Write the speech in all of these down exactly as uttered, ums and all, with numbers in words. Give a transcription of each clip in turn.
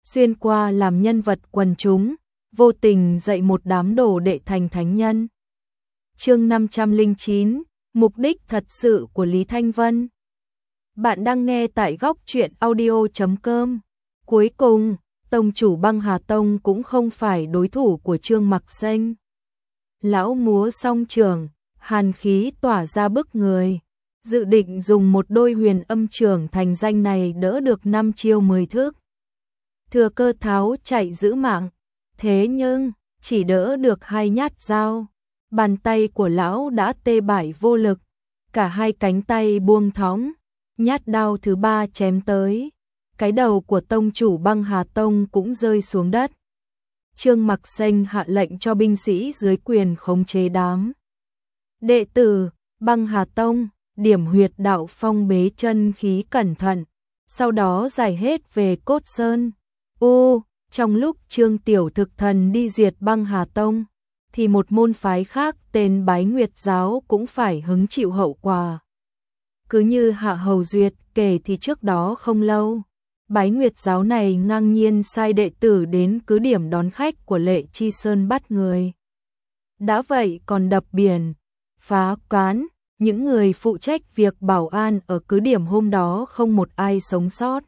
xuyên qua làm nhân vật quần chúng, vô tình dạy một đám đồ đệ thành thánh nhân. Chương năm trăm lẻ chín, mục đích thật sự của Lý Thanh Vân. Bạn đang nghe tại góc truyện audio chấm com. Cuối cùng, tông chủ Băng Hà Tông cũng không phải đối thủ của Trương Mặc Xanh. Lão múa song trường, hàn khí tỏa ra bức người, dự định dùng một đôi huyền âm trường thành danh này đỡ được năm chiêu mười thước. Thừa cơ tháo chạy giữ mạng, thế nhưng chỉ đỡ được hai nhát dao, bàn tay của lão đã tê bại vô lực, cả hai cánh tay buông thõng, nhát đao thứ ba chém tới, cái đầu của tông chủ Băng Hà Tông cũng rơi xuống đất. Trương Mặc Xanh hạ lệnh cho binh sĩ dưới quyền khống chế đám đệ tử Băng Hà Tông, điểm huyệt đạo phong bế chân khí cẩn thận, sau đó giải hết về Cốt Sơn. U, trong lúc Trương Tiểu Thực Thần đi diệt Băng Hà Tông, thì một môn phái khác tên Bái Nguyệt Giáo cũng phải hứng chịu hậu quả. Cứ như Hạ Hầu Duyệt kể thì trước đó không lâu, Bái Nguyệt Giáo này ngang nhiên sai đệ tử đến cứ điểm đón khách của Lệ Chi Sơn bắt người. Đã vậy còn đập biển, phá cán, những người phụ trách việc bảo an ở cứ điểm hôm đó không một ai sống sót.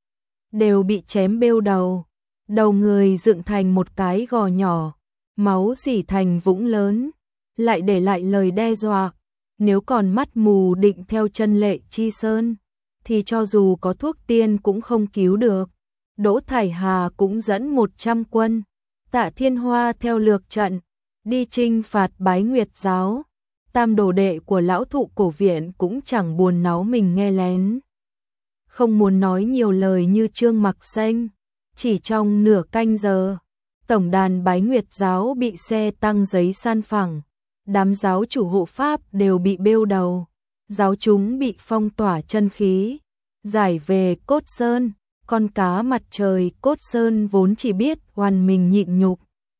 Đều bị chém bêu đầu, đầu người dựng thành một cái gò nhỏ, máu rỉ thành vũng lớn, lại để lại lời đe dọa, nếu còn mắt mù định theo chân Lệ Chi Sơn, thì cho dù có thuốc tiên cũng không cứu được. Đỗ Thải Hà cũng dẫn một trăm quân, Tạ Thiên Hoa theo lược trận, đi chinh phạt Bái Nguyệt Giáo. Tam đồ đệ của lão thụ cổ viện cũng chẳng buồn náu mình nghe lén. Không muốn nói nhiều lời như Trương Mặc Xanh, chỉ trong nửa canh giờ, tổng đàn Bái Nguyệt Giáo bị xe tăng giấy san phẳng, đám giáo chủ hộ pháp đều bị bêu đầu, giáo chúng bị phong tỏa chân khí, giải về Cốt Sơn, con cá mặt trời Cốt Sơn vốn chỉ biết oan mình nhịn nhục,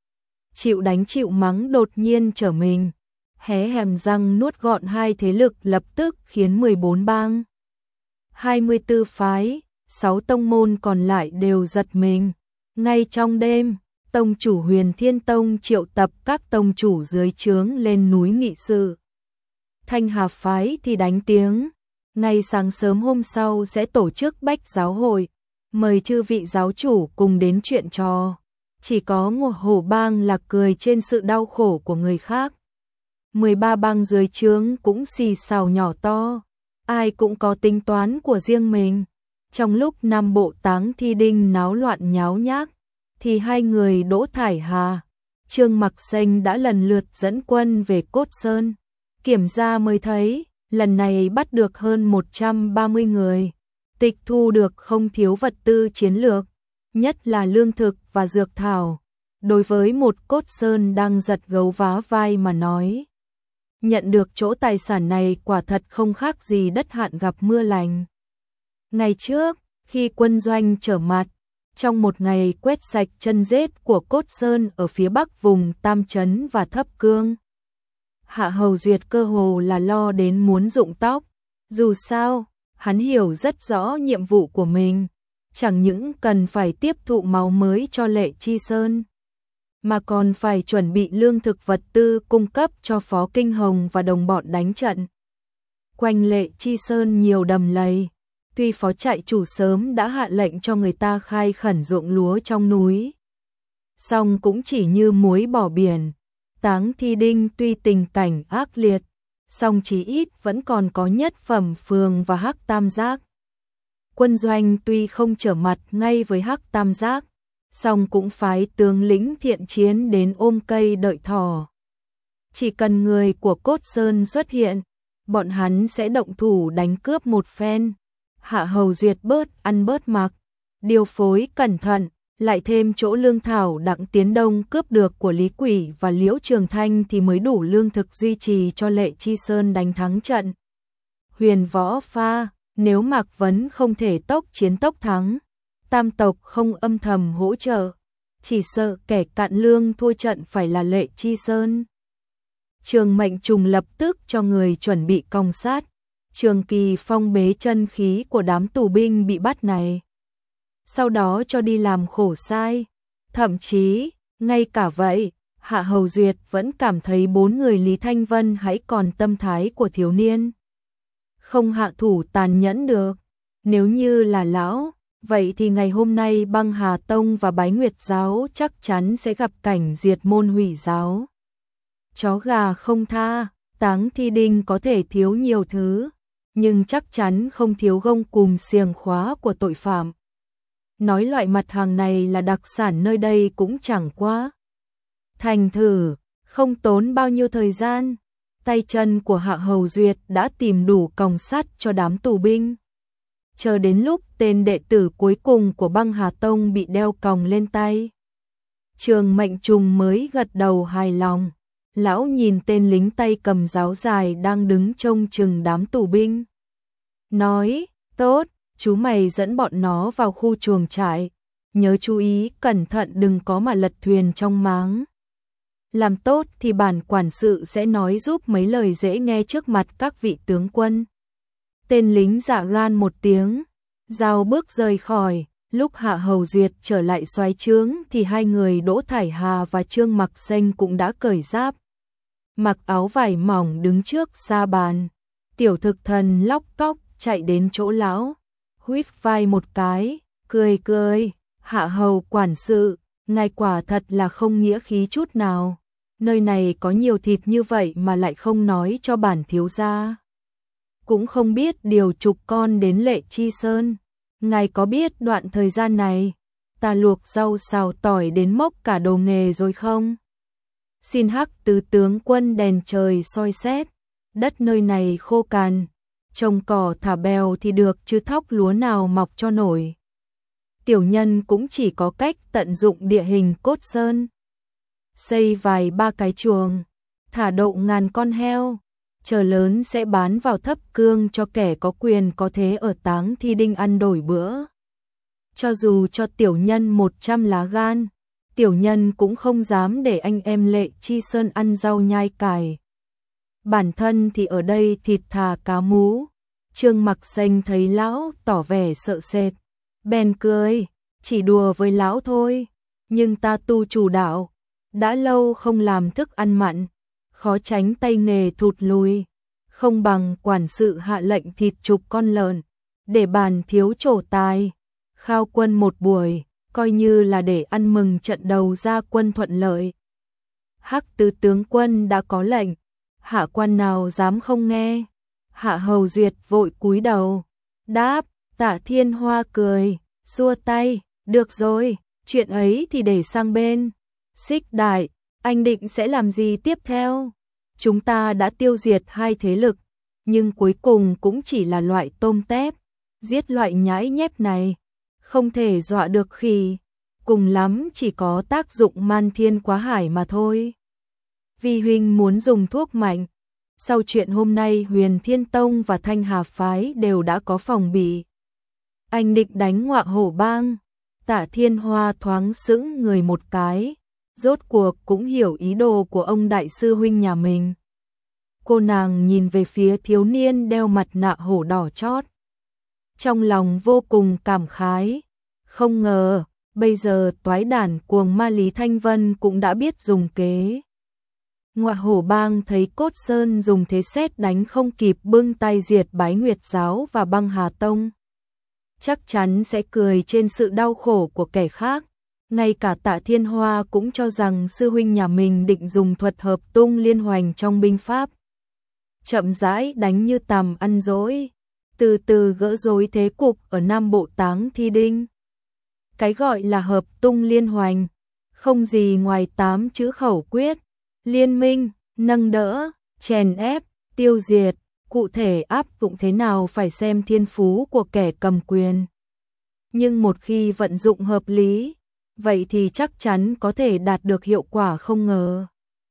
chịu đánh chịu mắng đột nhiên trở mình, hé hàm răng nuốt gọn hai thế lực lập tức khiến mười bốn bang, hai mươi tư phái, sáu tông môn còn lại đều giật mình. Ngay trong đêm, tông chủ Huyền Thiên Tông triệu tập các tông chủ dưới trướng lên núi nghị sự. Thanh Hà phái thì đánh tiếng, ngày sáng sớm hôm sau sẽ tổ chức bách giáo hội, mời chư vị giáo chủ cùng đến chuyện trò. Chỉ có Ngô Hổ bang là cười trên sự đau khổ của người khác. mười ba bang dưới trướng cũng xì xào nhỏ to, ai cũng có tính toán của riêng mình. Trong lúc Nam Bộ Táng Thi Đinh náo loạn nháo nhác, thì hai người Đỗ Thải Hà, Trương Mặc Xanh đã lần lượt dẫn quân về Cốt Sơn. Kiểm tra mới thấy, lần này bắt được hơn một trăm ba mươi người, tịch thu được không thiếu vật tư chiến lược, nhất là lương thực và dược thảo. Đối với một Cốt Sơn đang giật gấu vá vai mà nói, nhận được chỗ tài sản này quả thật không khác gì đất hạn gặp mưa lành. Ngày trước, khi quân doanh trở mặt, trong một ngày quét sạch chân rết của Cốt Sơn ở phía bắc vùng Tam Trấn và Thấp Cương, Hạ Hầu Duyệt cơ hồ là lo đến muốn rụng tóc. Dù sao, hắn hiểu rất rõ nhiệm vụ của mình, chẳng những cần phải tiếp thụ máu mới cho Lệ Chi Sơn, mà còn phải chuẩn bị lương thực vật tư cung cấp cho Phó Kinh Hồng và đồng bọn đánh trận. Quanh Lệ Chi Sơn nhiều đầm lầy, tuy phó trại chủ sớm đã hạ lệnh cho người ta khai khẩn ruộng lúa trong núi, song cũng chỉ như muối bỏ biển. Táng Thi Đinh tuy tình cảnh ác liệt, song chí ít vẫn còn có Nhất Phẩm Phường và Hắc Tam Giác. Quân doanh tuy không trở mặt ngay với Hắc Tam Giác, song cũng phái tướng lĩnh thiện chiến đến ôm cây đợi thỏ. Chỉ cần người của Cốt Sơn xuất hiện, bọn hắn sẽ động thủ đánh cướp một phen. Hạ Hầu Duyệt bớt ăn bớt mặc, điều phối cẩn thận, lại thêm chỗ lương thảo Đặng Tiến Đông cướp được của Lý Quỷ và Liễu Trường Thanh thì mới đủ lương thực duy trì cho Lệ Chi Sơn đánh thắng trận. Huyền Võ Pha, nếu Mạc Vấn không thể tốc chiến tốc thắng, tam tộc không âm thầm hỗ trợ, chỉ sợ kẻ cạn lương thua trận phải là Lệ Chi Sơn. Trường Mệnh Trùng lập tức cho người chuẩn bị cong sát, Trường Kỳ phong bế chân khí của đám tù binh bị bắt này. sau đó cho đi làm khổ sai. Thậm chí, ngay cả vậy, Hạ Hầu Duyệt vẫn cảm thấy bốn người Lý Thanh Vân hãy còn tâm thái của thiếu niên. Không hạ thủ tàn nhẫn được. Nếu như là lão, vậy thì ngày hôm nay Băng Hà Tông và Bái Nguyệt Giáo chắc chắn sẽ gặp cảnh diệt môn hủy giáo. Chó gà không tha, Táng Thi Đinh có thể thiếu nhiều thứ, nhưng chắc chắn không thiếu gông cùm xiềng khóa của tội phạm. Nói loại mặt hàng này là đặc sản nơi đây cũng chẳng quá. Thành thử, không tốn bao nhiêu thời gian, tay chân của Hạ Hầu Duyệt đã tìm đủ còng sắt cho đám tù binh. Chờ đến lúc tên đệ tử cuối cùng của Băng Hà Tông bị đeo còng lên tay, Trường Mệnh Trùng mới gật đầu hài lòng. Lão nhìn tên lính tay cầm giáo dài đang đứng trông chừng đám tù binh, nói, tốt, chú mày dẫn bọn nó vào khu chuồng trại, nhớ chú ý cẩn thận đừng có mà lật thuyền trong máng. Làm tốt thì bản quản sự sẽ nói giúp mấy lời dễ nghe trước mặt các vị tướng quân. Tên lính dạ ran một tiếng, giao bước rời khỏi. Lúc Hạ Hầu Duyệt trở lại soái trướng thì hai người Đỗ Thải Hà và Trương Mặc Xanh cũng đã cởi giáp, mặc áo vải mỏng đứng trước sa bàn. Tiểu Thực Thần lóc cóc chạy đến chỗ lão, huýt vai một cái, cười cười, Hạ Hầu quản sự, ngài quả thật là không nghĩa khí chút nào. Nơi này có nhiều thịt như vậy mà lại không nói cho bản thiếu gia. Cũng không biết điều chục con đến Lệ Chi Sơn. Ngài có biết đoạn thời gian này, ta luộc rau xào tỏi đến mốc cả đồ nghề rồi không? Xin Hắc Tứ tướng quân đèn trời soi xét, đất nơi này khô cằn, trồng cỏ thả bèo thì được chứ thóc lúa nào mọc cho nổi. Tiểu nhân cũng chỉ có cách tận dụng địa hình cốt sơn, xây vài ba cái chuồng, thả độ ngàn con heo, chờ lớn sẽ bán vào Thấp Cương cho kẻ có quyền có thế ở Táng Thi Đinh ăn đổi bữa. Cho dù cho tiểu nhân một trăm lá gan, tiểu nhân cũng không dám để anh em Lệ Chi Sơn ăn rau nhai cải. Bản thân thì ở đây thịt thà cá mú. Trương Mặc Xanh thấy lão tỏ vẻ sợ sệt, bèn cười, chỉ đùa với lão thôi, nhưng ta tu chủ đạo, đã lâu không làm thức ăn mặn, khó tránh tay nghề thụt lùi, không bằng quản sự hạ lệnh thịt chục con lợn, để bàn thiếu trổ tài, khao quân một buổi, coi như là để ăn mừng trận đầu ra quân thuận lợi. Hắc Tứ tướng quân đã có lệnh, hạ quan nào dám không nghe. Hạ Hầu Duyệt vội cúi đầu, đáp. Tạ Thiên Hoa cười, xua tay, được rồi, chuyện ấy thì để sang bên. Xích Đại, anh định sẽ làm gì tiếp theo? Chúng ta đã tiêu diệt hai thế lực, nhưng cuối cùng cũng chỉ là loại tôm tép, giết loại nhãi nhép này, không thể dọa được khỉ, cùng lắm chỉ có tác dụng man thiên quá hải mà thôi. Vi huynh muốn dùng thuốc mạnh, sau chuyện hôm nay Huyền Thiên Tông và Thanh Hà Phái đều đã có phòng bị. Anh định đánh Ngọa Hổ Bang. Tạ Thiên Hoa thoáng sững người một cái, rốt cuộc cũng hiểu ý đồ của ông đại sư huynh nhà mình. Cô nàng nhìn về phía thiếu niên đeo mặt nạ hổ đỏ chót, trong lòng vô cùng cảm khái, không ngờ bây giờ toái đản cuồng ma Lý Thanh Vân cũng đã biết dùng kế. Ngọa Hổ Bang thấy Cốt Sơn dùng thế sét đánh không kịp bưng tay diệt Bái Nguyệt Giáo và Băng Hà Tông, chắc chắn sẽ cười trên sự đau khổ của kẻ khác. Ngay cả Tạ Thiên Hoa cũng cho rằng sư huynh nhà mình định dùng thuật hợp tung liên hoành trong binh pháp, chậm rãi đánh như tằm ăn dỗi, từ từ gỡ rối thế cục ở Nam Bộ Táng Thi Đinh. Cái gọi là hợp tung liên hoành, không gì ngoài tám chữ khẩu quyết: liên minh, nâng đỡ, chèn ép, tiêu diệt. Cụ thể áp dụng thế nào phải xem thiên phú của kẻ cầm quyền. Nhưng một khi vận dụng hợp lý, vậy thì chắc chắn có thể đạt được hiệu quả không ngờ.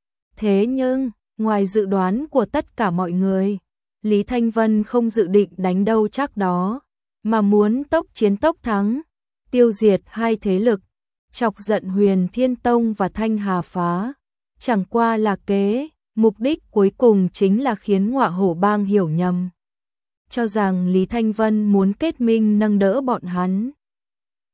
Thế nhưng, ngoài dự đoán của tất cả mọi người, Lý Thanh Vân không dự định đánh đâu chắc đó, mà muốn tốc chiến tốc thắng, tiêu diệt hai thế lực, chọc giận Huyền Thiên Tông và Thanh Hà Phá. Chẳng qua là kế, mục đích cuối cùng chính là khiến Ngọa Hổ Bang hiểu nhầm, cho rằng Lý Thanh Vân muốn kết minh nâng đỡ bọn hắn.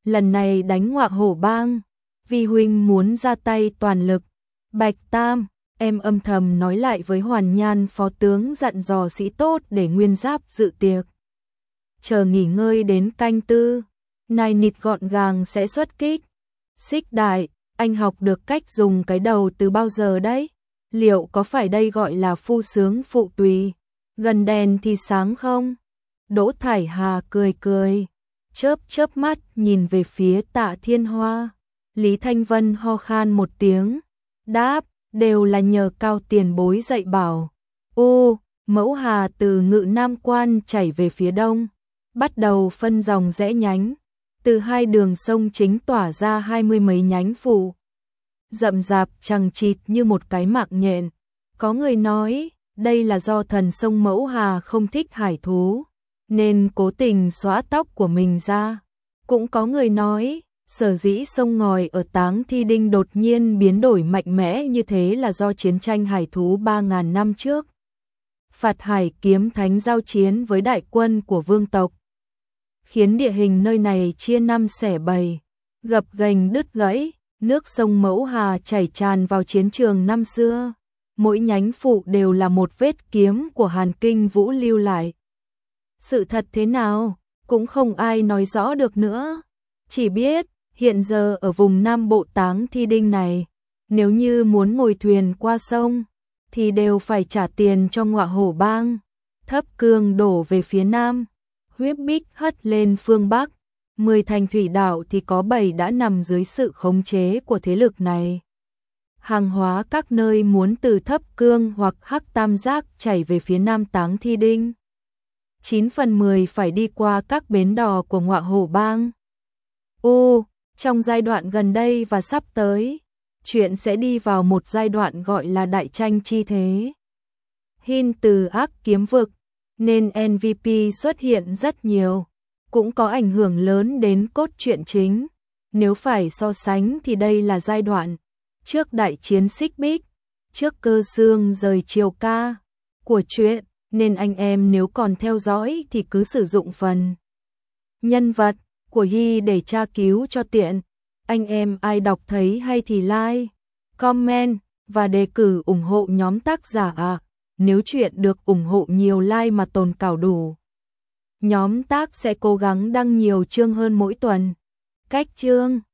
lần này đánh Ngọa Hổ Bang, Vi huynh muốn ra tay toàn lực. Bạch Tam, em âm thầm nói lại với Hoàn Nhan phó tướng dặn dò sĩ tốt để nguyên giáp dự tiệc. Chờ nghỉ ngơi đến canh tư, nai nịt gọn gàng sẽ xuất kích. Xích Đại, anh học được cách dùng cái đầu từ bao giờ đấy? Liệu có phải đây gọi là phu sướng phụ tùy? Gần đèn thì sáng không? Đỗ Thải Hà cười cười, chớp chớp mắt nhìn về phía Tạ Thiên Hoa. Lý Thanh Vân ho khan một tiếng, đáp, đều là nhờ Cao tiền bối dạy bảo. Ô, Mẫu Hà từ Ngự Nam Quan chảy về phía đông, bắt đầu phân dòng rẽ nhánh, từ hai đường sông chính tỏa ra hai mươi mấy nhánh phụ. Rậm rạp chằng chịt như một cái mạng nhện. Có người nói, đây là do thần sông Mẫu Hà không thích hải thú, nên cố tình xóa tóc của mình ra. Cũng có người nói, sở dĩ sông ngòi ở Táng Thi Đinh đột nhiên biến đổi mạnh mẽ như thế là do chiến tranh hải thú ba ngàn năm trước. Phạt Hải Kiếm Thánh giao chiến với đại quân của vương tộc, khiến địa hình nơi này chia năm xẻ bảy, gập ghềnh đứt gãy, nước sông Mẫu Hà chảy tràn vào chiến trường năm xưa. Mỗi nhánh phụ đều là một vết kiếm của Hàn Kinh Vũ lưu lại. Sự thật thế nào, cũng không ai nói rõ được nữa. Chỉ biết, hiện giờ ở vùng Nam Bộ Táng Thi Đinh này, nếu như muốn ngồi thuyền qua sông, thì đều phải trả tiền cho Ngọa Hổ Bang. Thấp Cương đổ về phía Nam, Huyết Bích hất lên phương Bắc. Mười thành thủy đảo thì có bảy đã nằm dưới sự khống chế của thế lực này. Hàng hóa các nơi muốn từ Thấp Cương hoặc Hắc Tam Giác chảy về phía Nam Táng Thi Đinh, chín phần mười phải đi qua các bến đò của Ngọa Hổ Bang. Ô, trong giai đoạn gần đây và sắp tới, chuyện sẽ đi vào một giai đoạn gọi là đại tranh chi thế. Hin từ Ác Kiếm Vực, nên en vê pê xuất hiện rất nhiều, cũng có ảnh hưởng lớn đến cốt truyện chính. Nếu phải so sánh thì đây là giai đoạn trước đại chiến Xích Bích, trước Cơ Xương rời Triều Ca của truyện, nên anh em nếu còn theo dõi thì cứ sử dụng phần nhân vật của Hy để tra cứu cho tiện. Anh em ai đọc thấy hay thì like, comment và đề cử ủng hộ nhóm tác giả à. Nếu chuyện được ủng hộ nhiều like mà tồn cảo đủ, nhóm tác sẽ cố gắng đăng nhiều chương hơn mỗi tuần. Cách chương